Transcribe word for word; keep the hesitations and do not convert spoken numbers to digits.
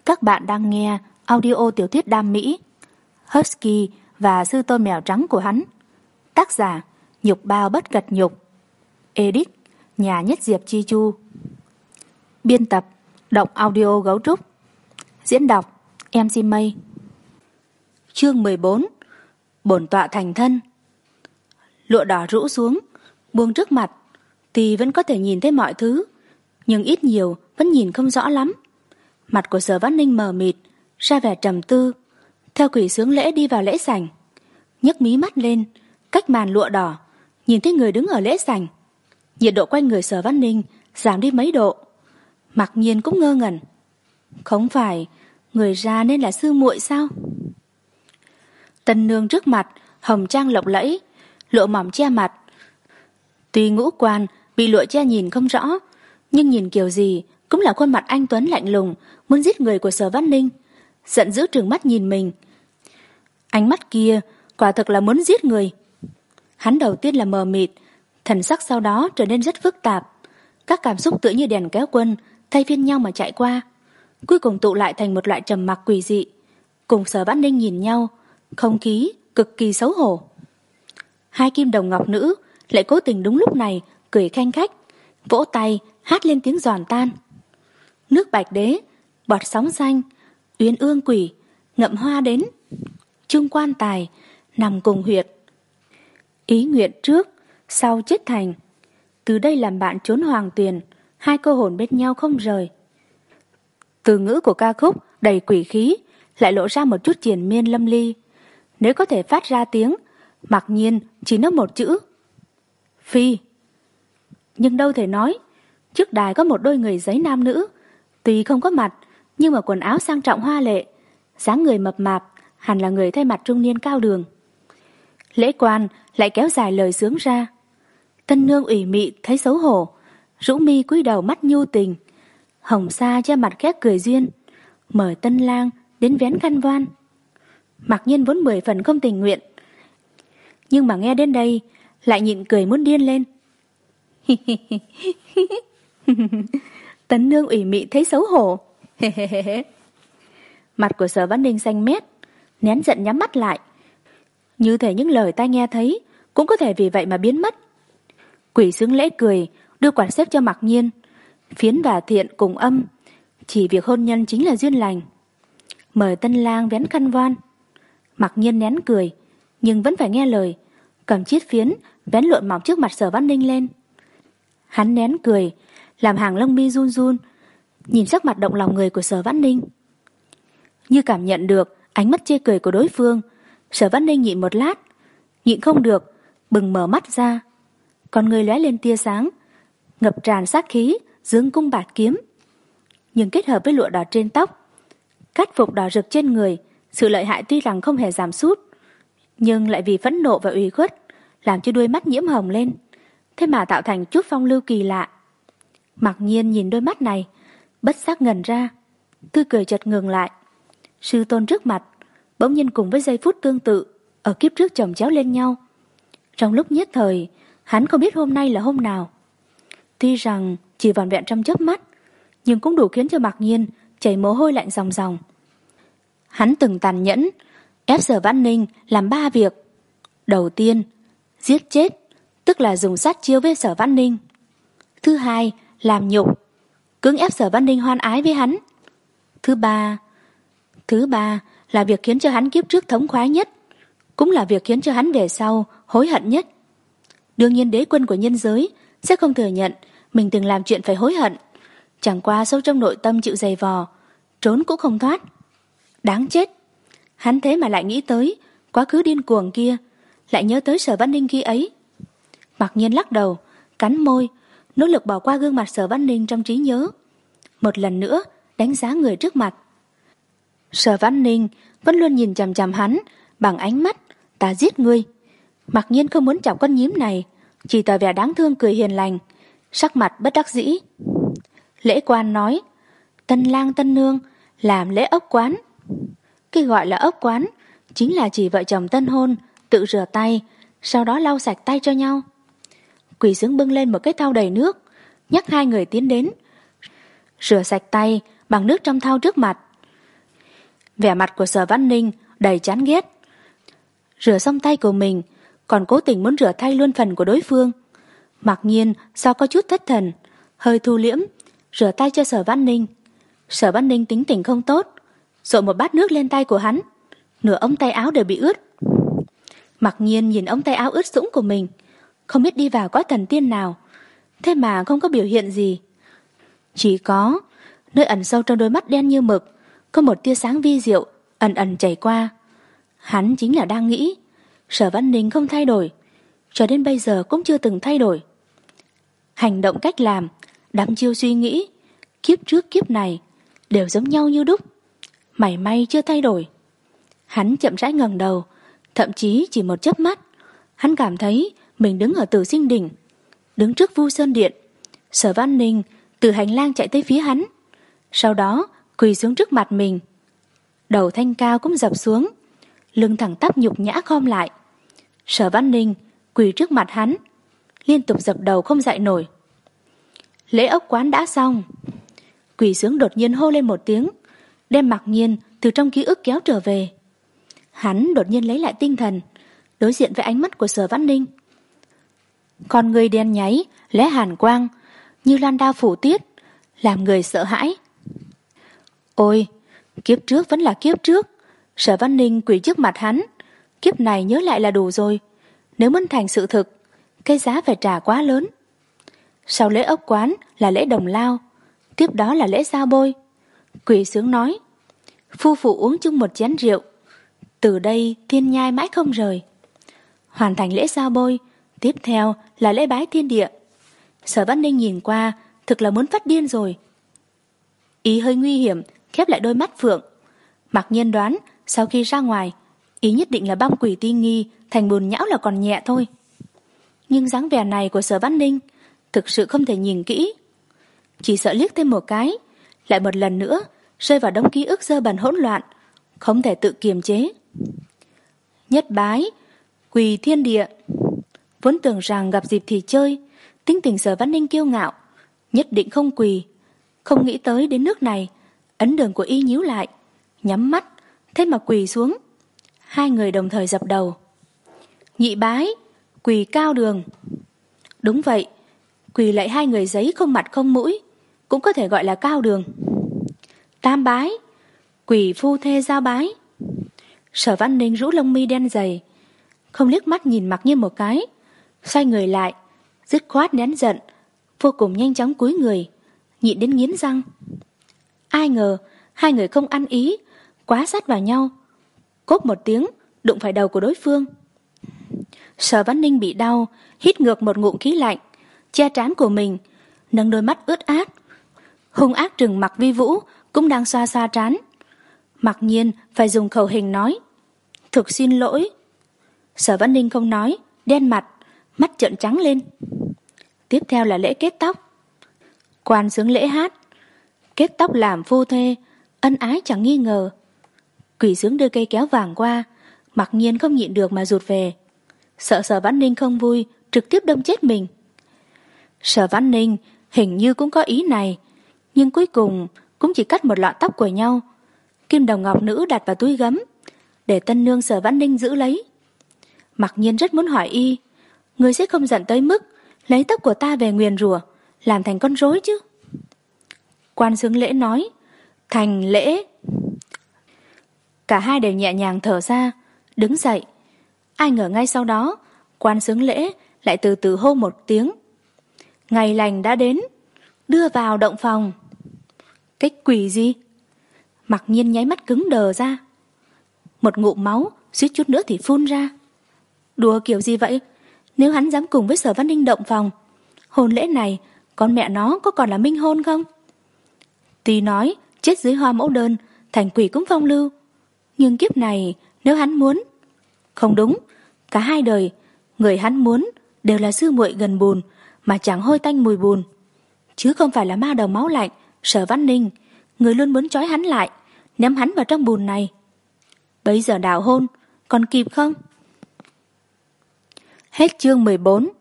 Các bạn đang nghe audio tiểu thuyết đam mỹ Husky và sư tôn mèo trắng của hắn. Tác giả Nhục Bao Bất Cật Nhục. Edit Nhà Nhất Diệp Chi Chu. Biên tập Động Audio Gấu Trúc. Diễn đọc em xê Mây. Chương mười bốn. Bổn tọa thành thân. Lụa đỏ rũ xuống, buông trước mặt, thì vẫn có thể nhìn thấy mọi thứ, nhưng ít nhiều vẫn nhìn không rõ lắm. Mặt của Sở Văn Ninh mờ mịt, ra vẻ trầm tư. Theo quỷ xướng lễ đi vào lễ sảnh, nhấc mí mắt lên, cách màn lụa đỏ, nhìn thấy người đứng ở lễ sảnh. Nhiệt độ quanh người Sở Văn Ninh giảm đi mấy độ. Mặc nhiên cũng ngơ ngẩn. Không phải người ra nên là sư muội sao? Tân nương trước mặt, hồng trang lộng lẫy, lụa mỏng che mặt. Tuy ngũ quan bị lụa che nhìn không rõ, nhưng nhìn kiểu gì cũng là khuôn mặt anh tuấn lạnh lùng, muốn giết người của Sở Văn Ninh. Giận dữ trừng mắt nhìn mình. Ánh mắt kia quả thực là muốn giết người. Hắn đầu tiên là mờ mịt, thần sắc sau đó trở nên rất phức tạp. Các cảm xúc tựa như đèn kéo quân, thay phiên nhau mà chạy qua, cuối cùng tụ lại thành một loại trầm mặc quỷ dị. Cùng Sở Văn Ninh nhìn nhau, không khí cực kỳ xấu hổ. Hai kim đồng ngọc nữ lại cố tình đúng lúc này cười khanh khách, vỗ tay hát lên tiếng giòn tan. Nước bạch đế, bọt sóng xanh, uyên ương quỷ, ngậm hoa đến, chung quan tài, nằm cùng huyệt. Ý nguyện trước, sau chết thành. Từ đây làm bạn trốn hoàng tuyền, hai cô hồn bên nhau không rời. Từ ngữ của ca khúc đầy quỷ khí lại lộ ra một chút triền miên lâm ly. Nếu có thể phát ra tiếng, mặc nhiên chỉ nói một chữ: phi. Nhưng đâu thể nói, trước đài có một đôi người giấy nam nữ, tuy không có mặt nhưng mà quần áo sang trọng hoa lệ, dáng người mập mạp, hẳn là người thay mặt trung niên cao đường. Lễ quan lại kéo dài lời sướng ra. Tân nương ủy mị thấy xấu hổ, rũ mi cúi đầu mắt nhu tình. Hồng sa che mặt khét cười duyên, mời tân lang đến vén khăn voan. Mặc nhiên vốn mười phần không tình nguyện, nhưng mà nghe đến đây lại nhịn cười muốn điên lên. Tấn nương ủy mị thấy xấu hổ. Mặt của Sở Văn Ninh xanh mét, nén giận nhắm mắt lại. Như thể những lời tai nghe thấy cũng có thể vì vậy mà biến mất. Quỷ xướng lễ cười, đưa quạt xếp cho Mặc Nhiên. Phiến và thiện cùng âm, chỉ việc hôn nhân chính là duyên lành. Mời tân lang vén khăn voan. Mặc Nhiên nén cười, nhưng vẫn phải nghe lời, cầm chiếc phiến vén lụa mỏng trước mặt Sở Văn Ninh lên. Hắn nén cười, làm hàng lông mi run run, nhìn sắc mặt động lòng người của Sở Văn Ninh. Như cảm nhận được ánh mắt chê cười của đối phương, Sở Văn Ninh nhịn một lát, nhịn không được, bừng mở mắt ra. Con người lóe lên tia sáng, ngập tràn sát khí, dương cung bạt kiếm. Nhưng kết hợp với lụa đỏ trên tóc, cát phục đỏ rực trên người, sự lợi hại tuy rằng không hề giảm sút, nhưng lại vì phẫn nộ và ủy khuất, làm cho đôi mắt nhiễm hồng lên, thế mà tạo thành chút phong lưu kỳ lạ. Mặc nhiên nhìn đôi mắt này, bất giác ngẩn ra, tươi cười chợt ngừng lại. Sư tôn trước mặt bỗng nhiên cùng với giây phút tương tự ở kiếp trước chồng chéo lên nhau. Trong lúc nhất thời, hắn không biết hôm nay là hôm nào. Tuy rằng chỉ vỏn vẹn trong chớp mắt, nhưng cũng đủ khiến cho Mặc Nhiên chảy mồ hôi lạnh ròng ròng. Hắn từng tàn nhẫn ép Sở Văn Ninh làm ba việc. Đầu tiên, giết chết, tức là dùng sát chiêu với Sở Văn Ninh. Thứ hai, làm nhục, cưỡng ép Sở Văn Ninh hoan ái với hắn. Thứ ba, thứ ba là việc khiến cho hắn kiếp trước thống khoái nhất, cũng là việc khiến cho hắn về sau hối hận nhất. Đương nhiên đế quân của nhân giới sẽ không thừa nhận mình từng làm chuyện phải hối hận, chẳng qua sâu trong nội tâm chịu giày vò, trốn cũng không thoát. Đáng chết, hắn thế mà lại nghĩ tới quá khứ điên cuồng kia, lại nhớ tới Sở Văn Ninh khi ấy. Mặc nhiên lắc đầu, cắn môi, nỗ lực bỏ qua gương mặt Sở Văn Ninh trong trí nhớ, một lần nữa đánh giá người trước mặt. Sở Văn Ninh vẫn luôn nhìn chằm chằm hắn bằng ánh mắt ta giết ngươi. Mặc nhiên không muốn chọc con nhím này, chỉ tỏ vẻ đáng thương cười hiền lành, sắc mặt bất đắc dĩ. Lễ quan nói, tân lang tân nương làm lễ ốc quán. Cái gọi là ốc quán chính là chỉ vợ chồng tân hôn tự rửa tay, sau đó lau sạch tay cho nhau. Quỷ xướng bưng lên một cái thau đầy nước, nhắc hai người tiến đến, rửa sạch tay bằng nước trong thau trước mặt. Vẻ mặt của Sở Văn Ninh đầy chán ghét. Rửa xong tay của mình, còn cố tình muốn rửa thay luôn phần của đối phương. Mặc nhiên do có chút thất thần, hơi thu liễm, rửa tay cho Sở Văn Ninh. Sở Văn Ninh tính tình không tốt, dội một bát nước lên tay của hắn, nửa ống tay áo đều bị ướt. Mặc nhiên nhìn ống tay áo ướt sũng của mình, không biết đi vào cõi thần tiên nào, thế mà không có biểu hiện gì. Chỉ có nơi ẩn sâu trong đôi mắt đen như mực có một tia sáng vi diệu ẩn ẩn chảy qua. Hắn chính là đang nghĩ Sở Văn Ninh không thay đổi, cho đến bây giờ cũng chưa từng thay đổi. Hành động, cách làm, đắm chiêu suy nghĩ, kiếp trước kiếp này đều giống nhau như đúc, mảy may chưa thay đổi. Hắn chậm rãi ngẩng đầu, thậm chí chỉ một chớp mắt, hắn cảm thấy mình đứng ở Tử Sinh Đỉnh, đứng trước Vu Sơn Điện. Sở Văn Ninh từ hành lang chạy tới phía hắn, sau đó quỳ xuống trước mặt mình. Đầu thanh cao cũng dập xuống, lưng thẳng tắp nhục nhã khom lại. Sở Văn Ninh quỳ trước mặt hắn, liên tục dập đầu không dậy nổi. Lễ ốc quán đã xong. Quỳ xuống đột nhiên hô lên một tiếng, đem Mặc Nhiên từ trong ký ức kéo trở về. Hắn đột nhiên lấy lại tinh thần, đối diện với ánh mắt của Sở Văn Ninh. Con người đen nháy, lóe hàn quang, như lan đao phủ tiết, làm người sợ hãi. Ôi, kiếp trước vẫn là kiếp trước. Sở Văn Ninh quỳ trước mặt hắn, kiếp này nhớ lại là đủ rồi. Nếu muốn thành sự thực, cái giá phải trả quá lớn. Sau lễ ốc quán là lễ đồng lao, tiếp đó là lễ giao bôi. Quỳ xuống nói, phu phụ uống chung một chén rượu, từ đây thiên nhai mãi không rời. Hoàn thành lễ giao bôi, tiếp theo là lễ bái thiên địa. Sở Văn Ninh nhìn qua, thực là muốn phát điên rồi. Ý hơi nguy hiểm, khép lại đôi mắt phượng. Mặc nhiên đoán, sau khi ra ngoài, ý nhất định là băm quỷ ti nghi thành bùn nhão là còn nhẹ thôi. Nhưng dáng vẻ này của Sở Văn Ninh thực sự không thể nhìn kỹ. Chỉ sợ liếc thêm một cái, lại một lần nữa rơi vào đống ký ức dơ bẩn hỗn loạn, không thể tự kiềm chế. Nhất bái, quỳ thiên địa. Vốn tưởng rằng gặp dịp thì chơi, tính tình Sở Văn Ninh kiêu ngạo, nhất định không quỳ. Không nghĩ tới đến nước này, ấn đường của y nhíu lại, nhắm mắt, thế mà quỳ xuống. Hai người đồng thời dập đầu. Nhị bái, quỳ cao đường. Đúng vậy, quỳ lại hai người giấy không mặt không mũi, cũng có thể gọi là cao đường. Tam bái, quỳ phu thê giao bái. Sở Văn Ninh rũ lông mi đen dày, không liếc mắt nhìn Mặc Nhiên một cái, xoay người lại, dứt khoát nén giận, vô cùng nhanh chóng cúi người, nhịn đến nghiến răng. Ai ngờ hai người không ăn ý, quá sát vào nhau, cốp một tiếng đụng phải đầu của đối phương. Sở Văn Ninh bị đau, hít ngược một ngụm khí lạnh, che trán của mình, nâng đôi mắt ướt át, hung ác trừng Mặc Vi Vũ cũng đang xoa xoa trán. Mặc nhiên phải dùng khẩu hình nói, thực xin lỗi. Sở Văn Ninh không nói, đen mặt, mắt trợn trắng lên. Tiếp theo là lễ kết tóc. Quan xướng lễ hát, kết tóc làm phu thê, ân ái chẳng nghi ngờ. Quỷ xướng đưa cây kéo vàng qua, Mặc nhiên không nhịn được mà rụt về, sợ Sở Văn Ninh không vui, trực tiếp đâm chết mình. Sở Văn Ninh hình như cũng có ý này, nhưng cuối cùng cũng chỉ cắt một lọn tóc của nhau. Kim đồng ngọc nữ đặt vào túi gấm, để tân nương Sở Văn Ninh giữ lấy. Mặc nhiên rất muốn hỏi y, người sẽ không giận tới mức lấy tóc của ta về nguyền rủa, làm thành con rối chứ? Quan xướng lễ nói, thành lễ. Cả hai đều nhẹ nhàng thở ra, đứng dậy. Ai ngờ ngay sau đó, quan xướng lễ lại từ từ hô một tiếng, ngày lành đã đến, đưa vào động phòng. Cái quỷ gì? Mặc nhiên nháy mắt cứng đờ ra, một ngụm máu suýt chút nữa thì phun ra. Đùa kiểu gì vậy? Nếu hắn dám cùng với Sở Văn Ninh động phòng, hôn lễ này con mẹ nó có còn là minh hôn không? Tuy nói chết dưới hoa mẫu đơn, thành quỷ cũng phong lưu, nhưng kiếp này nếu hắn muốn, không đúng, cả hai đời người hắn muốn đều là sư muội gần bùn mà chẳng hôi tanh mùi bùn, chứ không phải là ma đầu máu lạnh Sở Văn Ninh, người luôn muốn trói hắn lại, ném hắn vào trong bùn này. Bây giờ đào hôn còn kịp không? Hết chương mười bốn.